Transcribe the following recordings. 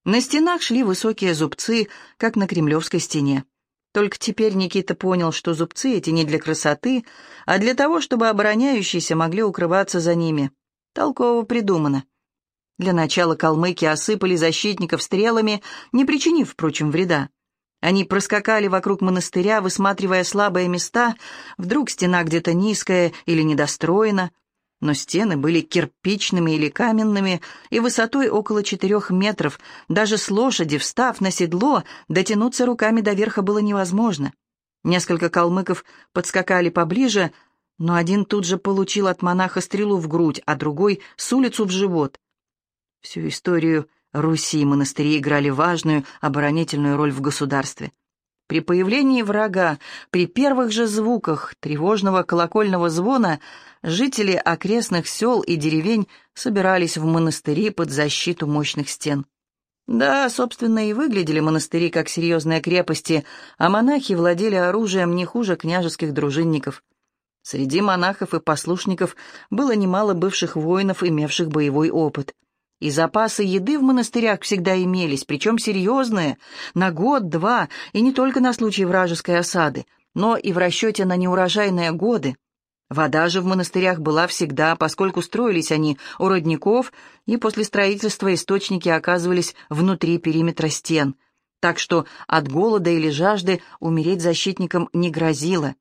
На стенах шли высокие зубцы, как на Кремлевской стене. Только теперь Никита понял, что зубцы эти не для красоты, а для того, чтобы обороняющиеся могли укрываться за ними. Толково придумано. Для начала калмыки осыпали защитников стрелами, не причинив, впрочем, вреда. Они проскакали вокруг монастыря, высматривая слабые места, вдруг стена где-то низкая или недостроена, но стены были кирпичными или каменными и высотой около 4 метров. Даже с лошади, встав на седло, дотянуться руками до верха было невозможно. Несколько калмыков подскакали поближе, но один тут же получил от монаха стрелу в грудь, а другой — с улицу в живот. Всю историю Руси монастыри играли важную оборонительную роль в государстве. При появлении врага, при первых же звуках тревожного колокольного звона, жители окрестных сел и деревень собирались в монастыри под защиту мощных стен. Да, собственно, и выглядели монастыри как серьезные крепости, а монахи владели оружием не хуже княжеских дружинников. Среди монахов и послушников было немало бывших воинов, имевших боевой опыт. И запасы еды в монастырях всегда имелись, причем серьезные, на год-два, и не только на случай вражеской осады, но и в расчете на неурожайные годы. Вода же в монастырях была всегда, поскольку строились они у родников, и после строительства источники оказывались внутри периметра стен, так что от голода или жажды умереть защитникам не грозило.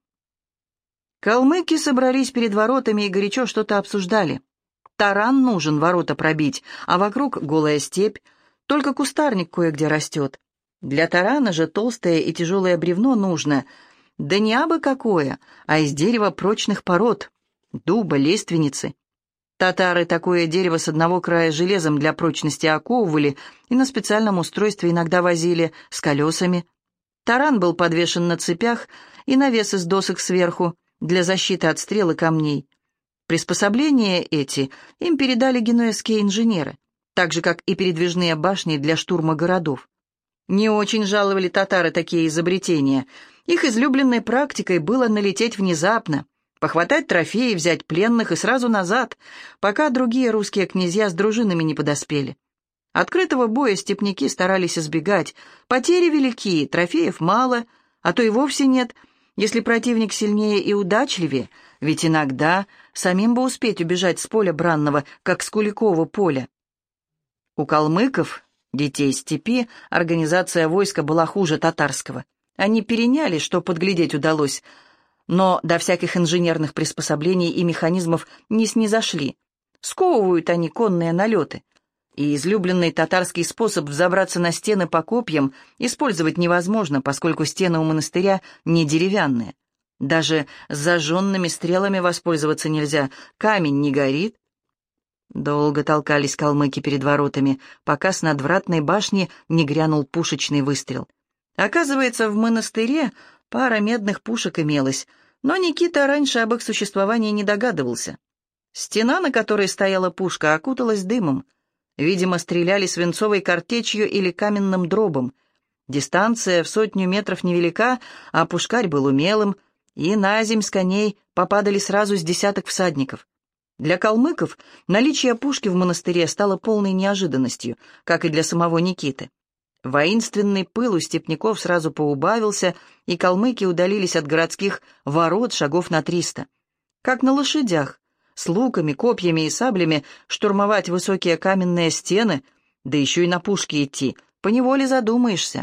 Калмыки собрались перед воротами и горячо что-то обсуждали. Таран нужен ворота пробить, а вокруг голая степь, только кустарник кое-где растет. Для тарана же толстое и тяжелое бревно нужно, да не абы какое, а из дерева прочных пород, дуба, лиственницы. Татары такое дерево с одного края железом для прочности оковывали и на специальном устройстве иногда возили с колесами. Таран был подвешен на цепях и навес из досок сверху для защиты от стрел и камней. Приспособления эти им передали генуэзские инженеры, так же, как и передвижные башни для штурма городов. Не очень жаловали татары такие изобретения. Их излюбленной практикой было налететь внезапно, похватать трофеи, взять пленных и сразу назад, пока другие русские князья с дружинами не подоспели. Открытого боя степняки старались избегать. Потери велики, трофеев мало, а то и вовсе нет, если противник сильнее и удачливее, ведь иногда самим бы успеть убежать с поля бранного, как с Куликового поля. У калмыков, детей степи, организация войска была хуже татарского. Они переняли, что подглядеть удалось, но до всяких инженерных приспособлений и механизмов не снизошли. Сковывают они конные налеты. И излюбленный татарский способ взобраться на стены по копьям использовать невозможно, поскольку стены у монастыря не деревянные. Даже с зажженными стрелами воспользоваться нельзя, камень не горит. Долго толкались калмыки перед воротами, пока с надвратной башни не грянул пушечный выстрел. Оказывается, в монастыре пара медных пушек имелась, но Никита раньше об их существовании не догадывался. Стена, на которой стояла пушка, окуталась дымом. Видимо, стреляли свинцовой картечью или каменным дробом. Дистанция в 100 метров невелика, а пушкарь был умелым, и наземь с коней попадали сразу с десяток всадников. Для калмыков наличие пушки в монастыре стало полной неожиданностью, как и для самого Никиты. Воинственный пыл у степняков сразу поубавился, и калмыки удалились от городских ворот шагов на 300. Как на лошадях, с луками, копьями и саблями штурмовать высокие каменные стены, да еще и на пушке идти, поневоле задумаешься.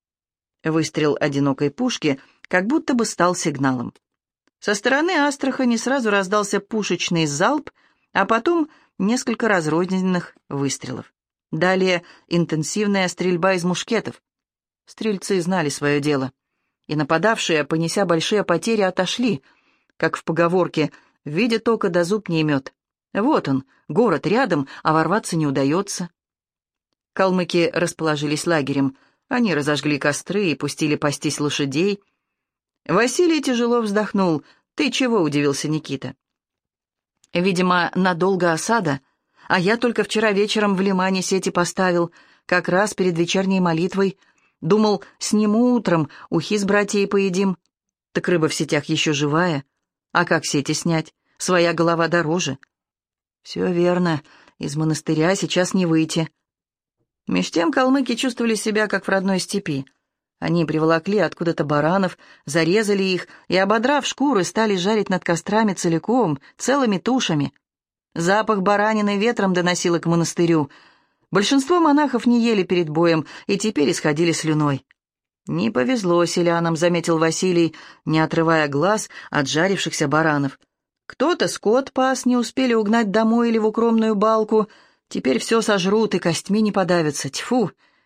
Выстрел одинокой пушки как будто бы стал сигналом. Со стороны Астрахани сразу раздался пушечный залп, а потом несколько разрозненных выстрелов. Далее интенсивная стрельба из мушкетов. Стрельцы знали свое дело, и нападавшие, понеся большие потери, отошли, как в поговорке «видя тока да зуб не имет». Вот он, город рядом, а ворваться не удается. Калмыки расположились лагерем. Они разожгли костры и пустили пастись лошадей. Василий тяжело вздохнул. «Ты чего?» — удивился Никита. «Видимо, надолго осада, а я только вчера вечером в лимане сети поставил, как раз перед вечерней молитвой. Думал, сниму утром, ухи с братьей поедим. Так рыба в сетях еще живая. А как сети снять? Своя голова дороже». «Все верно, из монастыря сейчас не выйти». Меж тем калмыки чувствовали себя, как в родной степи. Они приволокли откуда-то баранов, зарезали их и, ободрав шкуры, стали жарить над кострами целиком, целыми тушами. Запах баранины ветром доносило к монастырю. Большинство монахов не ели перед боем и теперь исходили слюной. «Не повезло селянам», — заметил Василий, не отрывая глаз от жарившихся баранов. «Кто-то скот пас, не успели угнать домой или в укромную балку. Теперь все сожрут и костьми не подавятся. Тьфу!»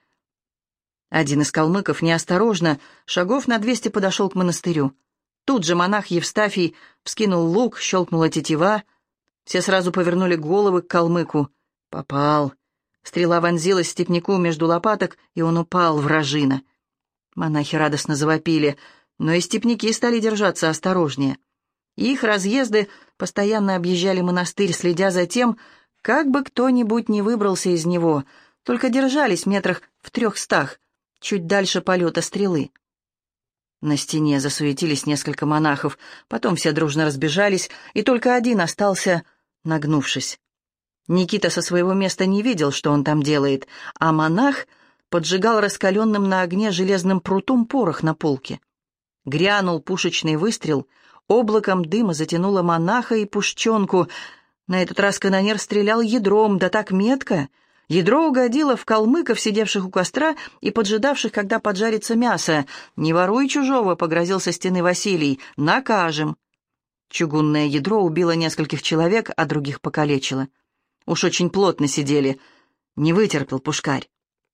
Один из калмыков неосторожно, шагов на 200 подошел к монастырю. Тут же монах Евстафий вскинул лук, щелкнула тетива. Все сразу повернули головы к калмыку. Попал. Стрела вонзилась степняку между лопаток, и он упал, вражина. Монахи радостно завопили, но и степняки стали держаться осторожнее. Их разъезды постоянно объезжали монастырь, следя за тем, как бы кто-нибудь не выбрался из него, только держались метрах в 300, чуть дальше полета стрелы. На стене засуетились несколько монахов, потом все дружно разбежались, и только один остался, нагнувшись. Никита со своего места не видел, что он там делает, а монах поджигал раскаленным на огне железным прутом порох на полке. Грянул пушечный выстрел, облаком дыма затянуло монаха и пушченку. На этот раз канонер стрелял ядром, да так метко. Ядро угодило в калмыков, сидевших у костра и поджидавших, когда поджарится мясо. «Не воруй чужого», — погрозил со стены Василий, — «накажем». Чугунное ядро убило нескольких человек, а других покалечило. Уж очень плотно сидели. Не вытерпел пушкарь.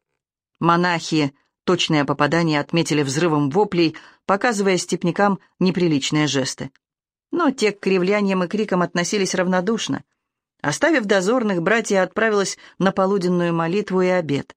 Монахи точное попадание отметили взрывом воплей, показывая степнякам неприличные жесты. Но те к кривляниям и крикам относились равнодушно. Оставив дозорных, братья отправилась на полуденную молитву и обед.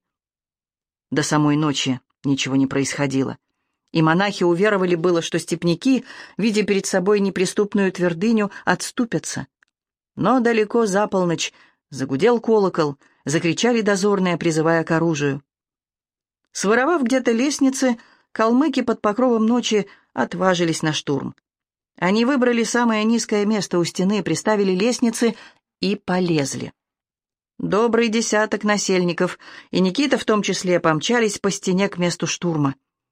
До самой ночи ничего не происходило. И монахи уверовали было, что степняки, видя перед собой неприступную твердыню, отступятся. Но далеко за полночь загудел колокол, закричали дозорные, призывая к оружию. Своровав где-то лестницы, калмыки под покровом ночи отважились на штурм. Они выбрали самое низкое место у стены, приставили лестницы и полезли. Добрый десяток насельников, и Никита в том числе, помчались по стене к месту штурма.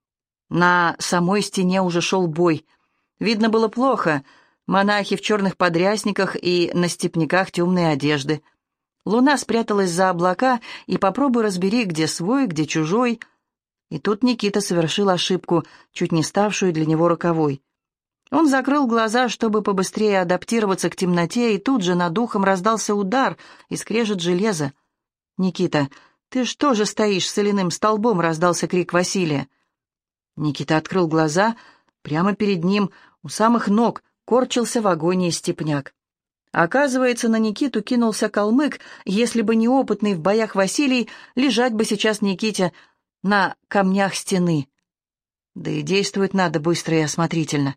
На самой стене уже шел бой. Видно было плохо. Монахи в черных подрясниках и на степняках темные одежды. Луна спряталась за облака, и попробуй разбери, где свой, где чужой. И тут Никита совершил ошибку, чуть не ставшую для него роковой. Он закрыл глаза, чтобы побыстрее адаптироваться к темноте, и тут же над ухом раздался удар и скрежет железа. «Никита, ты что же стоишь соляным столбом?» — раздался крик Василия. Никита открыл глаза. Прямо перед ним, у самых ног, корчился в агонии степняк. Оказывается, на Никиту кинулся калмык. Если бы не опытный в боях Василий, лежать бы сейчас Никите на камнях стены. Да и действовать надо быстро и осмотрительно.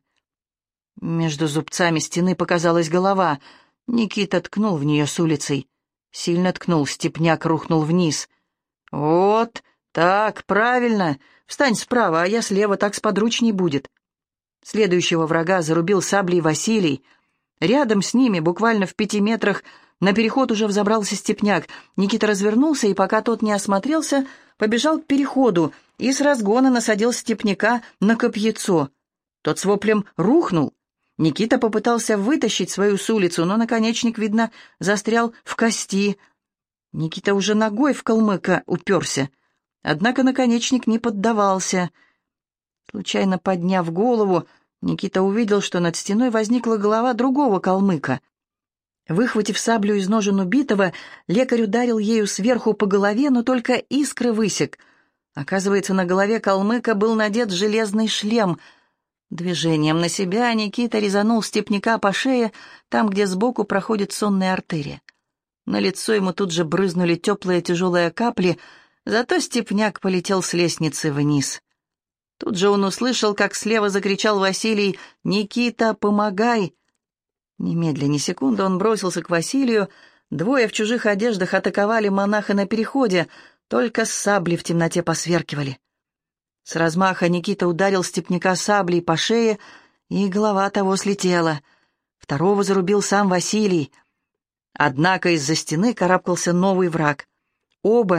Между зубцами стены показалась голова. Никита ткнул в нее с улицей. Сильно ткнул, степняк рухнул вниз. «Вот, так, правильно. Встань справа, а я слева, так сподручней будет». Следующего врага зарубил саблей Василий. Рядом с ними, буквально в 5 метрах, на переход уже взобрался степняк. Никита развернулся, и пока тот не осмотрелся, побежал к переходу и с разгона насадил степняка на копьецо. Тот с воплем рухнул. Никита попытался вытащить свою с улицу, но наконечник, видно, застрял в кости. Никита уже ногой в калмыка уперся. Однако наконечник не поддавался. Случайно подняв голову, Никита увидел, что над стеной возникла голова другого калмыка. Выхватив саблю из ножен убитого, лекарь ударил ею сверху по голове, но только искры высек. Оказывается, на голове калмыка был надет железный шлем. Движением на себя Никита резанул степняка по шее, там, где сбоку проходит сонная артерия. На лицо ему тут же брызнули теплые тяжелые капли, зато степняк полетел с лестницы вниз. Тут же он услышал, как слева закричал Василий: «Никита, помогай!» Немедля ни секунды он бросился к Василию. Двое в чужих одеждах атаковали монаха на переходе, только сабли в темноте посверкивали. С размаха Никита ударил степняка саблей по шее, и голова того слетела. Второго зарубил сам Василий. Однако из-за стены карабкался новый враг. Оба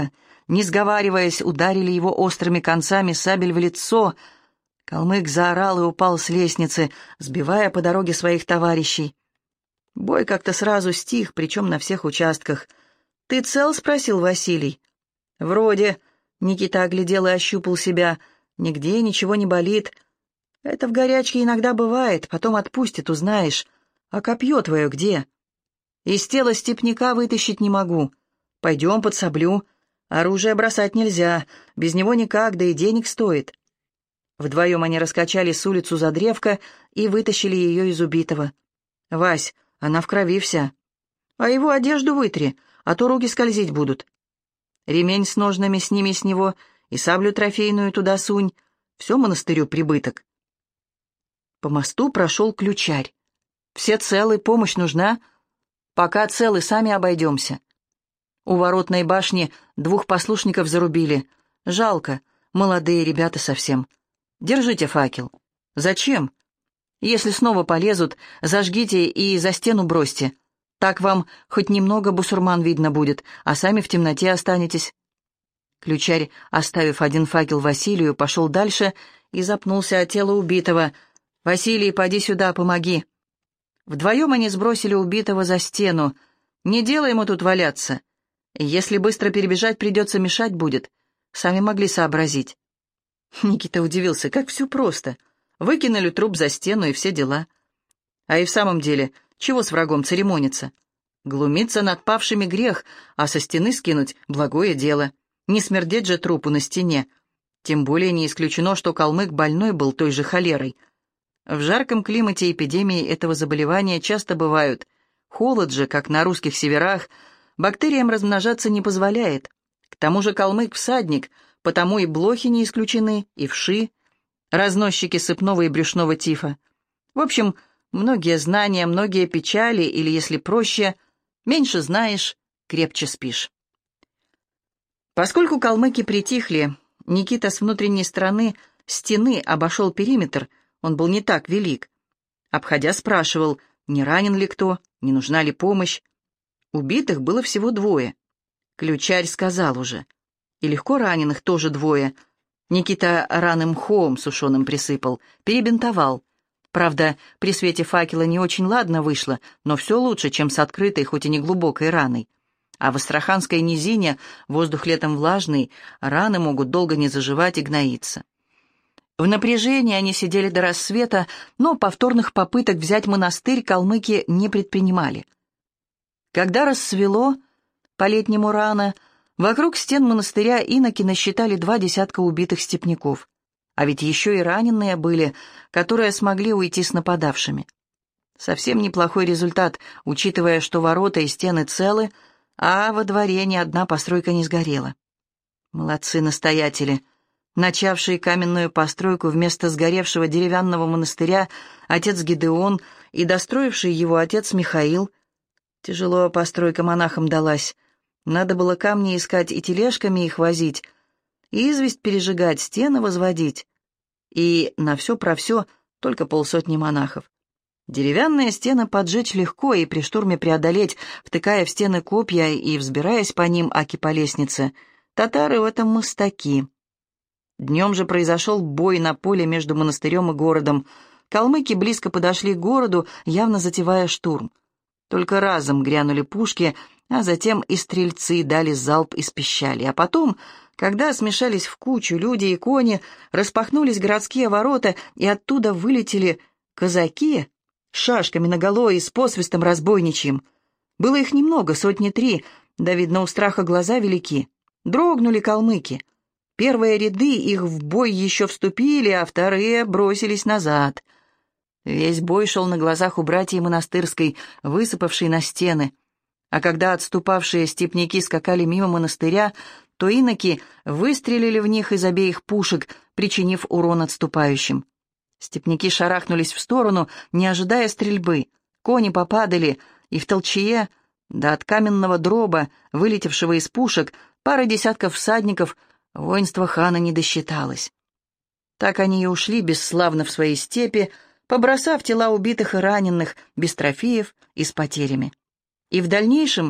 не сговариваясь, ударили его острыми концами сабель в лицо. Калмык заорал и упал с лестницы, сбивая по дороге своих товарищей. Бой как-то сразу стих, причем на всех участках. «Ты цел?» — спросил Василий. «Вроде». Никита оглядел и ощупал себя. «Нигде ничего не болит. Это в горячке иногда бывает, потом отпустит, узнаешь. А копье твое где?» «Из тела степняка вытащить не могу. Пойдем, подсоблю. Оружие бросать нельзя, без него никак, да и денег стоит». Вдвоем они раскачали с улицу за древко и вытащили ее из убитого. «Вась, она в крови вся. А его одежду вытри, а то руки скользить будут. Ремень с ножнами сними с него и саблю трофейную туда сунь. Все монастырю прибыток». По мосту прошел ключарь. «Все целы, помощь нужна?» «Пока целы, сами обойдемся». У воротной башни 2 послушников зарубили. Жалко, молодые ребята совсем. Держите факел. Зачем? Если снова полезут, зажгите и за стену бросьте. Так вам хоть немного бусурман видно будет, а сами в темноте останетесь. Ключарь, оставив 1 факел Василию, пошел дальше и запнулся о тело убитого. «Василий, поди сюда, помоги». Вдвоем они сбросили убитого за стену. «Не делай ему тут валяться. Если быстро перебежать, придется мешать будет. Сами могли сообразить». Никита удивился, как все просто. Выкинули труп за стену и все дела. А и в самом деле, чего с врагом церемониться? Глумиться над павшими грех, а со стены скинуть — благое дело. Не смердеть же трупу на стене. Тем более не исключено, что калмык больной был той же холерой. В жарком климате эпидемии этого заболевания часто бывают. Холод же, как на русских северах, бактериям размножаться не позволяет. К тому же калмык — всадник, потому и блохи не исключены, и вши, разносчики сыпного и брюшного тифа. В общем, многие знания, многие печали, или, если проще, меньше знаешь, крепче спишь. Поскольку калмыки притихли, Никита с внутренней стороны стены обошел периметр, он был не так велик. Обходя, спрашивал, не ранен ли кто, не нужна ли помощь. Убитых было всего 2. Ключарь сказал уже. И легко раненых тоже 2. Никита раны мхом сушеным присыпал, перебинтовал. Правда, при свете факела не очень ладно вышло, но все лучше, чем с открытой, хоть и не глубокой раной. А в Астраханской низине воздух летом влажный, раны могут долго не заживать и гноиться. В напряжении они сидели до рассвета, но повторных попыток взять монастырь калмыки не предпринимали. Когда рассвело, по-летнему рано, вокруг стен монастыря иноки насчитали 2 десятка убитых степняков. А ведь еще и раненые были, которые смогли уйти с нападавшими. Совсем неплохой результат, учитывая, что ворота и стены целы, а во дворе ни одна постройка не сгорела. Молодцы настоятели. Начавшие каменную постройку вместо сгоревшего деревянного монастыря отец Гидеон и достроивший его отец Михаил. Тяжело постройка монахам далась. Надо было камни искать и тележками их возить, и известь пережигать, стены возводить. И на все про все только 50 монахов. Деревянные стены поджечь легко и при штурме преодолеть, втыкая в стены копья и взбираясь по ним аки по лестнице. Татары в этом мастаки. Днем же произошел бой на поле между монастырем и городом. Калмыки близко подошли к городу, явно затевая штурм. Только разом грянули пушки, а затем и стрельцы дали залп из пищали. А потом, когда смешались в кучу люди и кони, распахнулись городские ворота, и оттуда вылетели казаки с шашками наголо и с посвистом разбойничьим. Было их немного, 3, да, видно, у страха глаза велики. Дрогнули калмыки. Первые ряды их в бой еще вступили, а вторые бросились назад. Весь бой шел на глазах у братьев монастырской, высыпавшей на стены. А когда отступавшие степняки скакали мимо монастыря, то иноки выстрелили в них из обеих пушек, причинив урон отступающим. Степняки шарахнулись в сторону, не ожидая стрельбы. Кони попадали, и в толчее, да от каменного дроба, вылетевшего из пушек, пара десятков всадников, воинство хана не досчиталось. Так они и ушли бесславно в свои степи, побросав тела убитых и раненых, без трофеев и с потерями. И в дальнейшем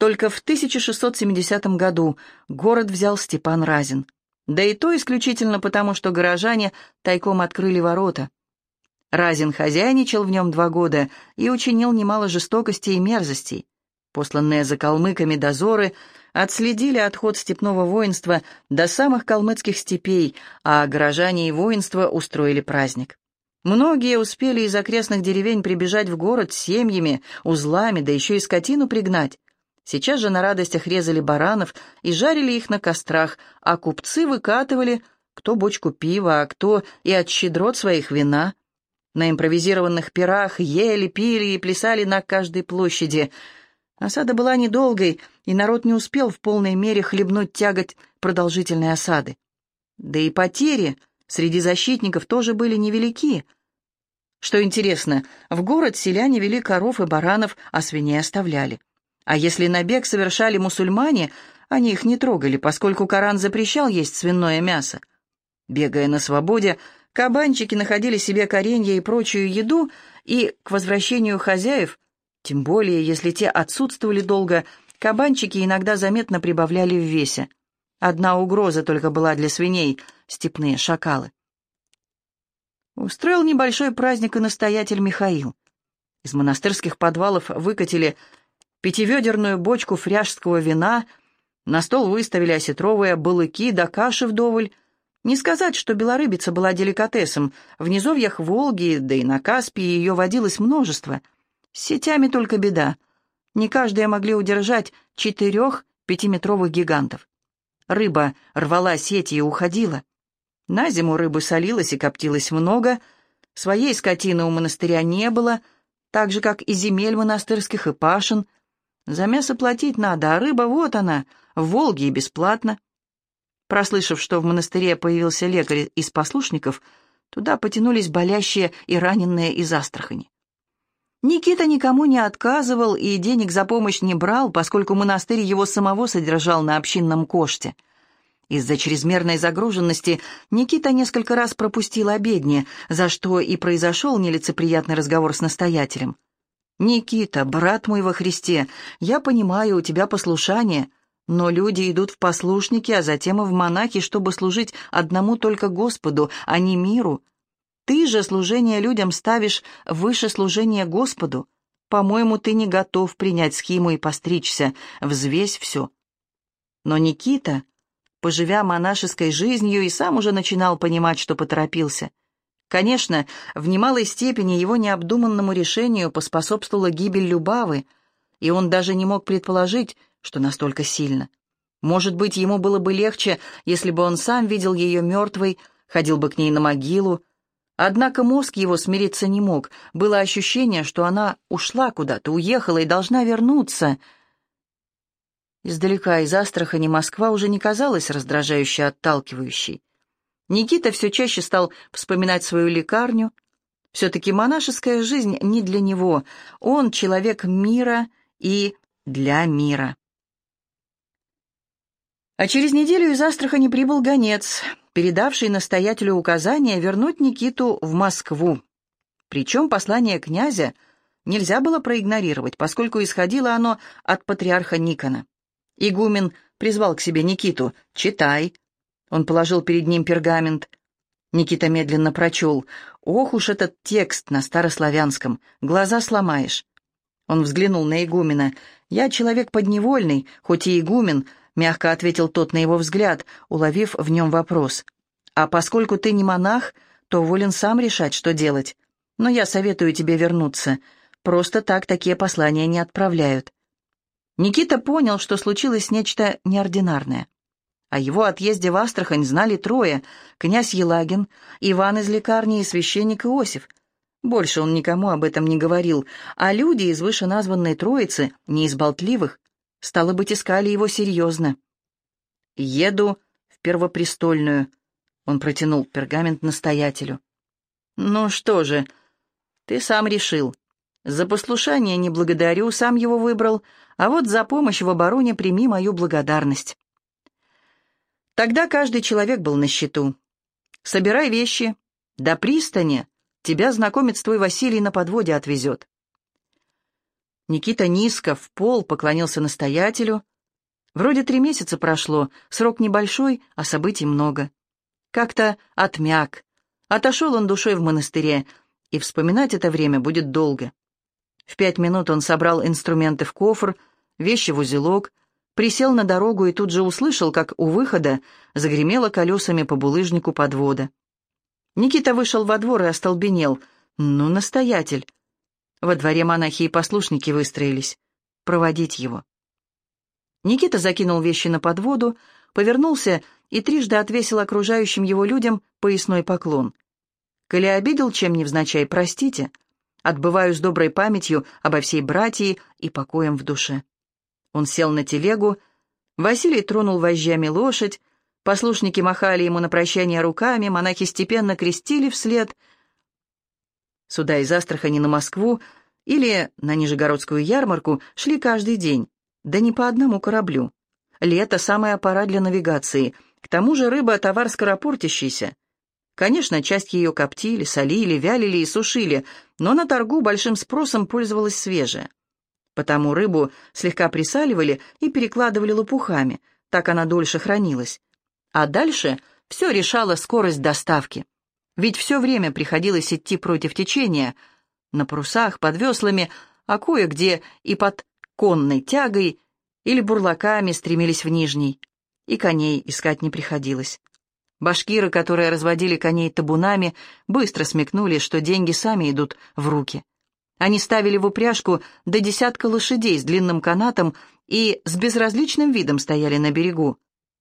Только в 1670 году город взял Степан Разин. Да и то исключительно потому, что горожане тайком открыли ворота. Разин хозяйничал в нем 2 года и учинил немало жестокостей и мерзостей. Посланные за калмыками дозоры отследили отход степного воинства до самых калмыцких степей, а горожане и воинство устроили праздник. Многие успели из окрестных деревень прибежать в город с семьями, узлами, да еще и скотину пригнать. Сейчас же на радостях резали баранов и жарили их на кострах, а купцы выкатывали кто бочку пива, а кто и от щедрот своих вина. На импровизированных пирах ели, пили и плясали на каждой площади. Осада была недолгой, и народ не успел в полной мере хлебнуть тяготь продолжительной осады. Да и потери среди защитников тоже были невелики. Что интересно, в город селяне вели коров и баранов, а свиней оставляли. А если набег совершали мусульмане, они их не трогали, поскольку Коран запрещал есть свиное мясо. Бегая на свободе, кабанчики находили себе коренья и прочую еду, и к возвращению хозяев, тем более если те отсутствовали долго, кабанчики иногда заметно прибавляли в весе. Одна угроза только была для свиней — степные шакалы. Устроил небольшой праздник и настоятель Михаил. Из монастырских подвалов выкатили 5-ведерную бочку фряжского вина, на стол выставили осетровые балыки да каши вдоволь. Не сказать, что белорыбица была деликатесом. В низовьях Волги, да и на Каспии ее водилось множество. С сетями только беда. Не каждые могли удержать 4-5-метровых гигантов. Рыба рвала сети и уходила. На зиму рыбы солилась и коптилось много. Своей скотины у монастыря не было, так же, как и земель монастырских и пашен. За мясо платить надо, а рыба вот она, в Волге и бесплатно. Прослышав, что в монастыре появился лекарь из послушников, туда потянулись болящие и раненые из Астрахани. Никита никому не отказывал и денег за помощь не брал, поскольку монастырь его самого содержал на общинном коште. Из-за чрезмерной загруженности Никита несколько раз пропустил обедни, за что и произошел нелицеприятный разговор с настоятелем. «Никита, брат мой во Христе, я понимаю, у тебя послушание, но люди идут в послушники, а затем и в монахи, чтобы служить одному только Господу, а не миру. Ты же служение людям ставишь выше служения Господу. По-моему, ты не готов принять схиму и постричься, взвесь все». Но Никита, поживя монашеской жизнью, и сам уже начинал понимать, что поторопился. Конечно, в немалой степени его необдуманному решению поспособствовала гибель Любавы, и он даже не мог предположить, что настолько сильно. Может быть, ему было бы легче, если бы он сам видел ее мертвой, ходил бы к ней на могилу. Однако мозг его смириться не мог. Было ощущение, что она ушла куда-то, уехала и должна вернуться. Издалека, из Астрахани, Москва уже не казалась раздражающе отталкивающей. Никита все чаще стал вспоминать свою лекарню. Все-таки монашеская жизнь не для него. Он человек мира и для мира. А через неделю из Астрахани прибыл гонец, передавший настоятелю указание вернуть Никиту в Москву. Причем послание князя нельзя было проигнорировать, поскольку исходило оно от патриарха Никона. Игумен призвал к себе Никиту. «Читай». Он положил перед ним пергамент. Никита медленно прочел. «Ох уж этот текст на старославянском, глаза сломаешь». Он взглянул на игумена. «Я человек подневольный, хоть и игумен», — мягко ответил тот на его взгляд, уловив в нем вопрос. «А поскольку ты не монах, то волен сам решать, что делать. Но я советую тебе вернуться. Просто так такие послания не отправляют». Никита понял, что случилось нечто неординарное. О его отъезде в Астрахань знали 3: князь Елагин, Иван из лекарни и священник Иосиф. Больше он никому об этом не говорил, а люди из вышеназванной троицы, не из болтливых, стало быть, искали его серьезно. «Еду в Первопрестольную», — он протянул пергамент настоятелю. «Ну что же, ты сам решил. За послушание не благодарю, сам его выбрал, а вот за помощь в обороне прими мою благодарность». Тогда каждый человек был на счету. «Собирай вещи. До пристани тебя знакомец твой Василий на подводе отвезет». Никита низко, в пол, поклонился настоятелю. Вроде 3 месяца прошло, срок небольшой, а событий много. Как-то отмяк. Отошел он душой в монастыре, и вспоминать это время будет долго. В 5 минут он собрал инструменты в кофр, вещи в узелок, присел на дорогу и тут же услышал, как у выхода загремело колесами по булыжнику подвода. Никита вышел во двор и остолбенел. Ну, настоятель. Во дворе монахи и послушники выстроились. Проводить его. Никита закинул вещи на подводу, повернулся и трижды отвесил окружающим его людям поясной поклон. «Коли обидел чем невзначай, простите. Отбываю с доброй памятью обо всей братии и покоем в душе». Он сел на телегу, Василий тронул вожжами лошадь, послушники махали ему на прощание руками, монахи степенно крестили вслед. Сюда из Астрахани на Москву или на Нижегородскую ярмарку шли каждый день, да не по одному кораблю. Лето — самая пора для навигации, к тому же рыба — товар скоропортящийся. Конечно, часть ее коптили, солили, вялили и сушили, но на торгу большим спросом пользовалась свежая. Потому рыбу слегка присаливали и перекладывали лопухами, так она дольше хранилась. А дальше все решала скорость доставки. Ведь все время приходилось идти против течения, на парусах, под веслами, а кое-где и под конной тягой или бурлаками стремились в Нижний. И коней искать не приходилось. Башкиры, которые разводили коней табунами, быстро смекнули, что деньги сами идут в руки. Они ставили в упряжку до 10 лошадей с длинным канатом и с безразличным видом стояли на берегу.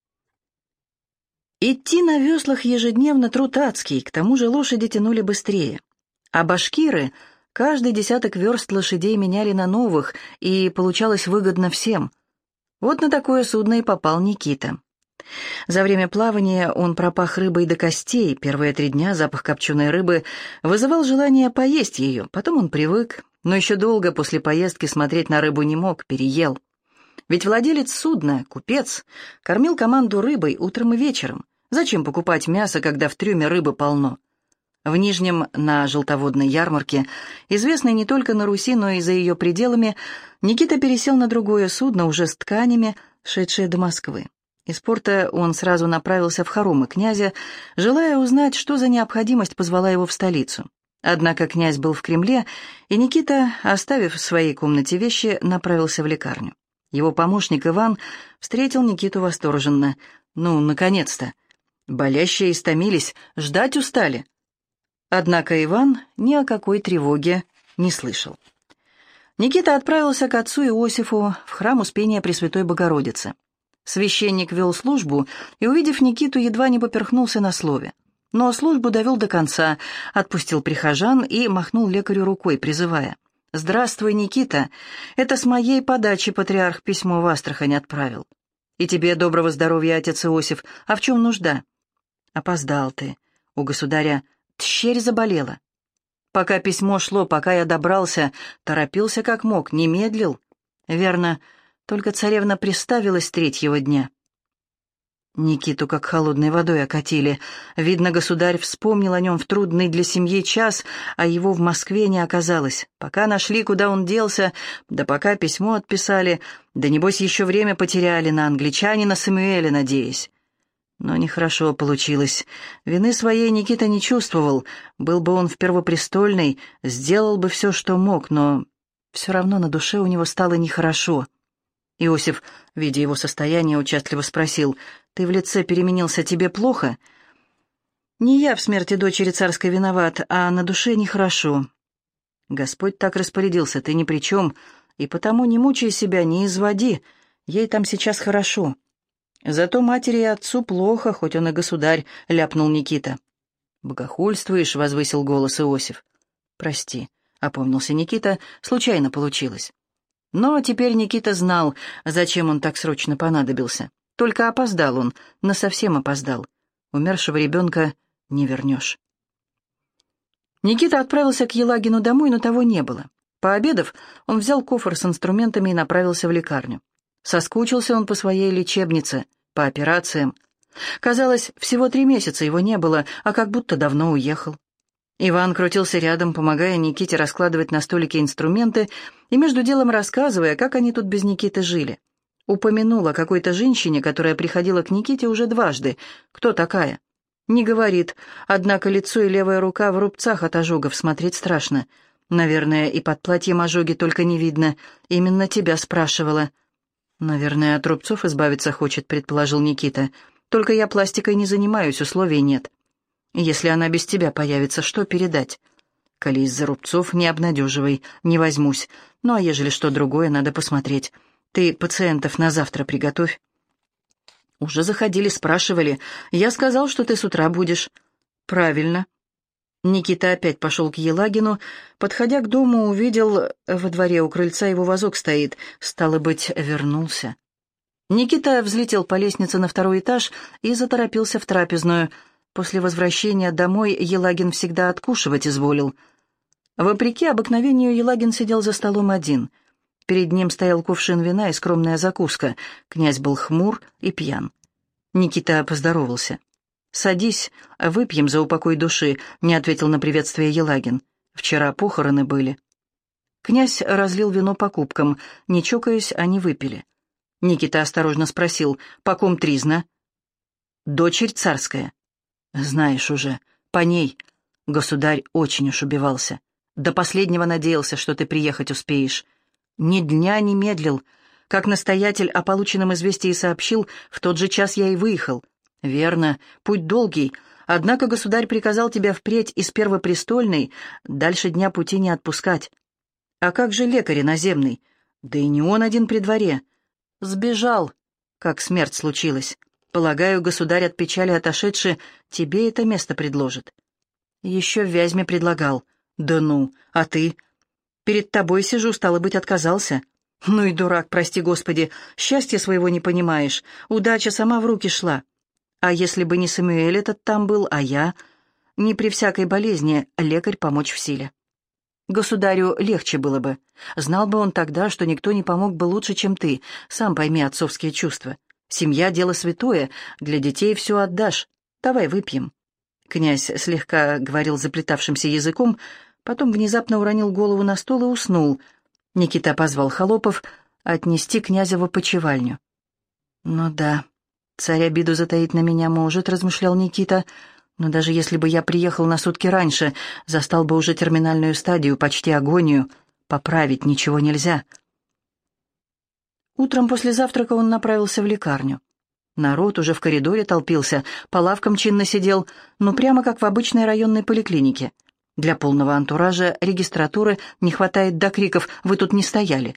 Идти на веслах ежедневно труд адский, к тому же лошади тянули быстрее. А башкиры каждый 10 верст лошадей меняли на новых, и получалось выгодно всем. Вот на такое судно и попал Никита. За время плавания он пропах рыбой до костей. Первые 3 дня запах копченой рыбы вызывал желание поесть ее. Потом он привык, но еще долго после поездки смотреть на рыбу не мог, переел. Ведь владелец судна, купец, кормил команду рыбой утром и вечером. Зачем покупать мясо, когда в трюме рыбы полно? В Нижнем, на желтоводной ярмарке, известной не только на Руси, но и за ее пределами, Никита пересел на другое судно, уже с тканями, шедшее до Москвы. Из порта он сразу направился в хоромы князя, желая узнать, что за необходимость позвала его в столицу. Однако князь был в Кремле, и Никита, оставив в своей комнате вещи, направился в лекарню. Его помощник Иван встретил Никиту восторженно. «Ну, наконец-то! Болящие истомились, ждать устали». Однако Иван ни о какой тревоге не слышал. Никита отправился к отцу Иосифу в храм Успения Пресвятой Богородицы. Священник вел службу и, увидев Никиту, едва не поперхнулся на слове. Но службу довел до конца, отпустил прихожан и махнул лекарю рукой, призывая: «Здравствуй, Никита! Это с моей подачи патриарх письмо в Астрахань отправил. И тебе доброго здоровья, отец Иосиф. А в чем нужда?» «Опоздал ты. У государя тщерь заболела. Пока письмо шло, пока я добрался, торопился как мог, не медлил. Верно, только царевна приставилась 3-го дня». Никиту как холодной водой окатили. Видно, государь вспомнил о нем в трудный для семьи час, а его в Москве не оказалось. Пока нашли, куда он делся, да пока письмо отписали, да небось еще время потеряли на англичанина Самуэля, надеясь. Но нехорошо получилось. Вины своей Никита не чувствовал. Был бы он в Первопрестольной, сделал бы все, что мог, но все равно на душе у него стало нехорошо. Иосиф, видя его состояние, участливо спросил: «Ты в лице переменился, тебе плохо?» «Не я в смерти дочери царской виноват, а на душе нехорошо». «Господь так распорядился, ты ни при чем, и потому не мучай себя, не изводи, ей там сейчас хорошо. Зато матери и отцу плохо, хоть он и государь», — ляпнул Никита. «Богохульствуешь», — возвысил голос Иосиф. «Прости», — опомнился Никита, — «случайно получилось». Но теперь Никита знал, зачем он так срочно понадобился. Только опоздал он, насовсем опоздал. Умершего ребенка не вернешь. Никита отправился к Елагину домой, но того не было. Пообедав, он взял кофр с инструментами и направился в лекарню. Соскучился он по своей лечебнице, по операциям. Казалось, всего 3 месяца его не было, а как будто давно уехал. Иван крутился рядом, помогая Никите раскладывать на столике инструменты и между делом рассказывая, как они тут без Никиты жили. Упомянул о какой-то женщине, которая приходила к Никите уже дважды. Кто такая? Не говорит, однако лицо и левая рука в рубцах от ожогов, смотреть страшно. Наверное, и под платьем ожоги только не видно. Именно тебя спрашивала. Наверное, от рубцов избавиться хочет, предположил Никита. Только я пластикой не занимаюсь, условий нет. Если она без тебя появится, что передать? Коли из-за рубцов, не обнадеживай, не возьмусь. Ну а ежели что другое, надо посмотреть. Ты пациентов на завтра приготовь. Уже заходили, спрашивали. Я сказал, что ты с утра будешь. Правильно. Никита опять пошел к Елагину. Подходя к дому, увидел, во дворе у крыльца его вазок стоит. Стало быть, вернулся. Никита взлетел по лестнице на второй этаж и заторопился в трапезную. После возвращения домой Елагин всегда откушивать изволил. Вопреки обыкновению, Елагин сидел за столом один. Перед ним стоял кувшин вина и скромная закуска. Князь был хмур и пьян. Никита поздоровался. «Садись, выпьем за упокой души», — не ответил на приветствие Елагин. «Вчера похороны были». Князь разлил вино по кубкам. Не чокаясь, они выпили. Никита осторожно спросил, «По ком тризна?» «Дочерь царская». «Знаешь уже, по ней». Государь очень уж убивался. До последнего надеялся, что ты приехать успеешь. Ни дня не медлил. Как настоятель о полученном известии сообщил, в тот же час я и выехал. Верно, путь долгий, однако государь приказал тебя впредь из Первопрестольной дальше дня пути не отпускать. А как же лекарь наземный? Да и не он один при дворе. Сбежал, как смерть случилась. Полагаю, государь от печали отошедший тебе это место предложит. Еще в Вязьме предлагал. Да ну, а ты? Перед тобой сижу, стало быть, отказался. Ну и дурак, прости господи, счастья своего не понимаешь. Удача сама в руки шла. А если бы не Самуэль этот там был, а я? Не при всякой болезни лекарь помочь в силе. Государю легче было бы. Знал бы он тогда, что никто не помог бы лучше, чем ты. Сам пойми отцовские чувства. Семья — дело святое, для детей все отдашь. Давай выпьем». Князь слегка говорил заплетавшимся языком, потом внезапно уронил голову на стол и уснул. Никита позвал холопов отнести князя в опочивальню. «Ну да, царь обиду затаить на меня может», — размышлял Никита, «но даже если бы я приехал на сутки раньше, застал бы уже терминальную стадию, почти агонию, поправить ничего нельзя». Утром после завтрака он направился в лекарню. Народ уже в коридоре толпился, по лавкам чинно сидел, ну прямо как в обычной районной поликлинике. Для полного антуража регистратуры не хватает до криков «Вы тут не стояли!».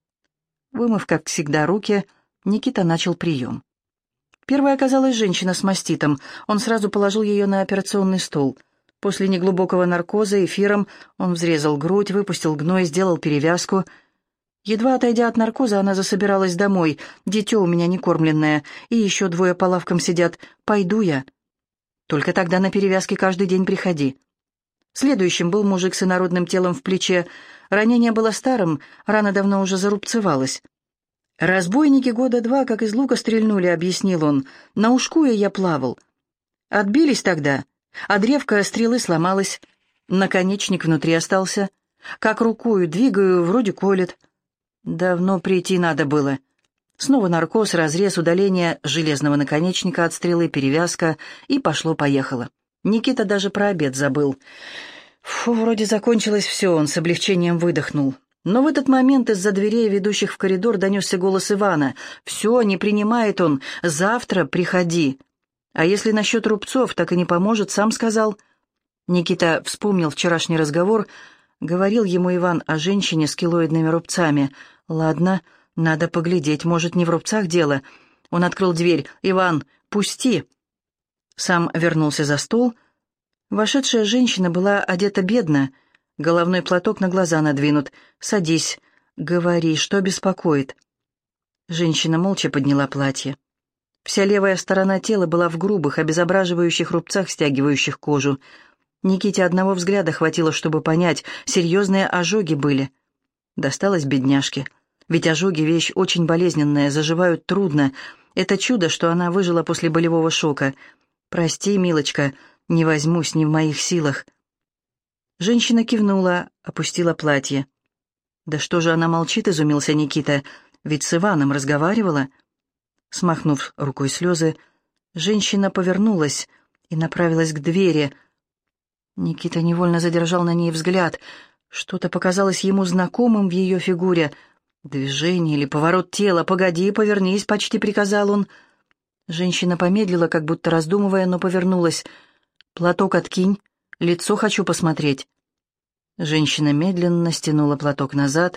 Вымыв, как всегда, руки, Никита начал прием. Первой оказалась женщина с маститом. Он сразу положил ее на операционный стол. После неглубокого наркоза эфиром он взрезал грудь, выпустил гной, сделал перевязку. Едва отойдя от наркоза, она засобиралась домой. «Дитё у меня некормленное, и еще двое по лавкам сидят. Пойду я». «Только тогда на перевязки каждый день приходи». Следующим был мужик с инородным телом в плече. Ранение было старым, рана давно уже зарубцевалась. «Разбойники года два, как из лука стрельнули», — объяснил он. «На Ушкуе я плавал. Отбились тогда, а древко стрелы сломалось. Наконечник внутри остался. Как рукою двигаю, вроде колет. Давно прийти надо было». Снова наркоз, разрез, удаление железного наконечника от стрелы, перевязка, и пошло-поехало. Никита даже про обед забыл. Фу, вроде закончилось все, он с облегчением выдохнул. Но в этот момент из-за дверей, ведущих в коридор, донесся голос Ивана. «Все, не принимает он, завтра приходи. А если насчет рубцов, так и не поможет, сам сказал». Никита вспомнил вчерашний разговор. Говорил ему Иван о женщине с килоидными рубцами. «Ладно, надо поглядеть, может, не в рубцах дело». Он открыл дверь. «Иван, пусти!» Сам вернулся за стол. Вошедшая женщина была одета бедно, головной платок на глаза надвинут. «Садись, говори, что беспокоит?» Женщина молча подняла платье. Вся левая сторона тела была в грубых, обезображивающих рубцах, стягивающих кожу. Никите одного взгляда хватило, чтобы понять, серьезные ожоги были. Досталось бедняжке. Ведь ожоги — вещь очень болезненная, заживают трудно. Это чудо, что она выжила после болевого шока. «Прости, милочка, не возьмусь, не в моих силах». Женщина кивнула, опустила платье. «Да что же она молчит?» — изумился Никита. «Ведь с Иваном разговаривала». Смахнув рукой слезы, женщина повернулась и направилась к двери. Никита невольно задержал на ней взгляд. Что-то показалось ему знакомым в ее фигуре. Движение или поворот тела. «Погоди, повернись», — почти приказал он. Женщина помедлила, как будто раздумывая, но повернулась. «Платок откинь, лицо хочу посмотреть». Женщина медленно стянула платок назад,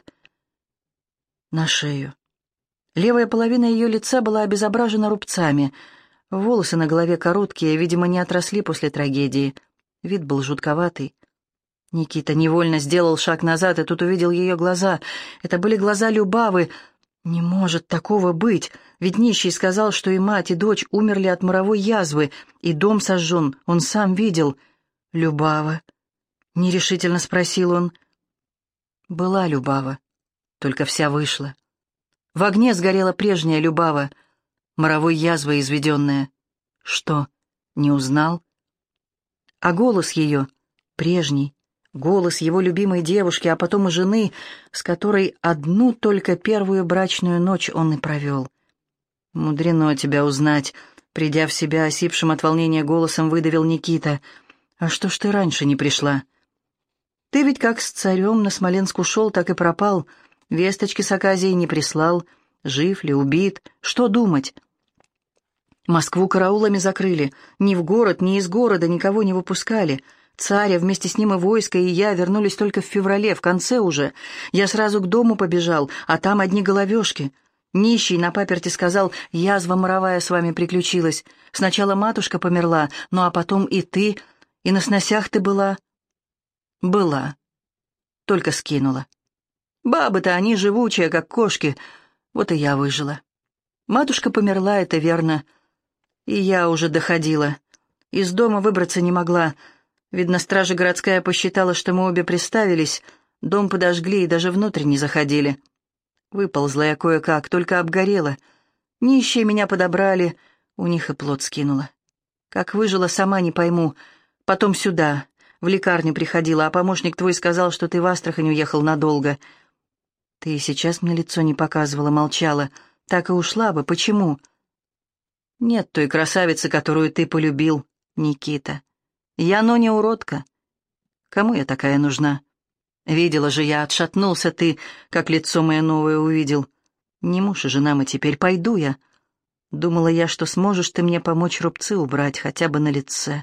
на шею. Левая половина ее лица была обезображена рубцами. Волосы на голове короткие, видимо, не отросли после трагедии. Вид был жутковатый. Никита невольно сделал шаг назад и тут увидел ее глаза. Это были глаза Любавы. Не может такого быть, ведь нищий сказал, что и мать, и дочь умерли от моровой язвы, и дом сожжен, он сам видел. «Любава?» — нерешительно спросил он. Была Любава, только вся вышла. В огне сгорела прежняя Любава, моровой язвой изведенная. Что, не узнал? А голос ее, прежний, голос его любимой девушки, а потом и жены, с которой одну только первую брачную ночь он и провел. «Мудрено тебя узнать», — придя в себя осипшим от волнения голосом, выдавил Никита. «А что ж ты раньше не пришла? Ты ведь как с царем на Смоленск ушел, так и пропал. Весточки с Аказией не прислал. Жив ли, убит? Что думать?» Москву караулами закрыли. Ни в город, ни из города никого не выпускали. Царя, вместе с ним и войско, и я вернулись только в феврале, в конце уже. Я сразу к дому побежал, а там одни головешки. Нищий на паперти сказал: «Язва моровая с вами приключилась. Сначала матушка померла, ну а потом и ты, и на сносях ты была». «Была. Только скинула. Бабы-то они живучие, как кошки. Вот и я выжила. Матушка померла, это верно. И я уже доходила. Из дома выбраться не могла. Видно, стража городская посчитала, что мы обе приставились. Дом подожгли и даже внутрь не заходили. Выползла я кое-как, только обгорела. Нищие меня подобрали, у них и плод скинула. Как выжила, сама не пойму. Потом сюда, в лекарню приходила, а помощник твой сказал, что ты в Астрахань уехал надолго. Ты и сейчас мне лицо не показывала, молчала. Так и ушла бы. Почему?» «Нет той красавицы, которую ты полюбил, Никита. Я, но не уродка. Кому я такая нужна? Видела же я, отшатнулся ты, как лицо мое новое увидел. Не муж и жена мы теперь, пойду я. Думала я, что сможешь ты мне помочь рубцы убрать, хотя бы на лице.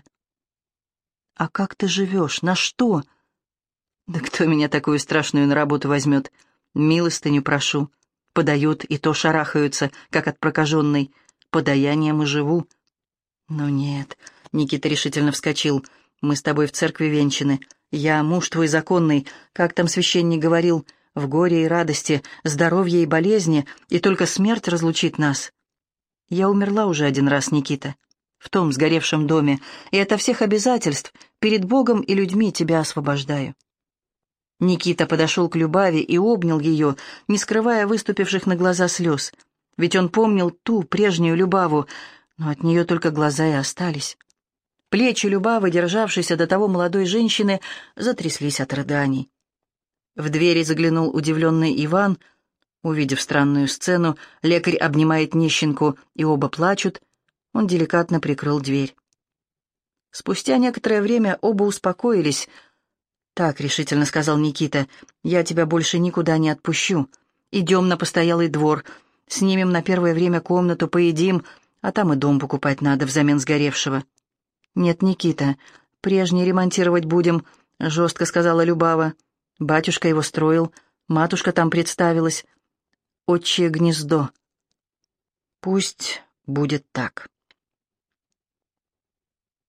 А как ты живешь? На что? Да кто меня такую страшную на работу возьмет? Милостыню прошу. Подают, и то шарахаются, как от прокаженной. Подаянием и живу». «Ну нет», — Никита решительно вскочил, — «мы с тобой в церкви венчаны. Я муж твой законный, как там священник говорил, в горе и радости, здоровье и болезни, и только смерть разлучит нас. Я умерла уже один раз, Никита, в том сгоревшем доме, и ото всех обязательств перед Богом и людьми тебя освобождаю». Никита подошел к Любави и обнял ее, не скрывая выступивших на глаза слез. Ведь он помнил ту, прежнюю Любаву, но от нее только глаза и остались. Плечи Любавы, державшейся до того молодой женщины, затряслись от рыданий. В двери заглянул удивленный Иван. Увидев странную сцену, лекарь обнимает нищенку, и оба плачут. Он деликатно прикрыл дверь. Спустя некоторое время оба успокоились. «Так», — решительно сказал Никита, — «я тебя больше никуда не отпущу. Идем на постоялый двор, снимем на первое время комнату, поедим, а там и дом покупать надо взамен сгоревшего». «Нет, Никита, прежний ремонтировать будем», — жестко сказала Любава. «Батюшка его строил, матушка там представилась. Отчье гнездо». «Пусть будет так».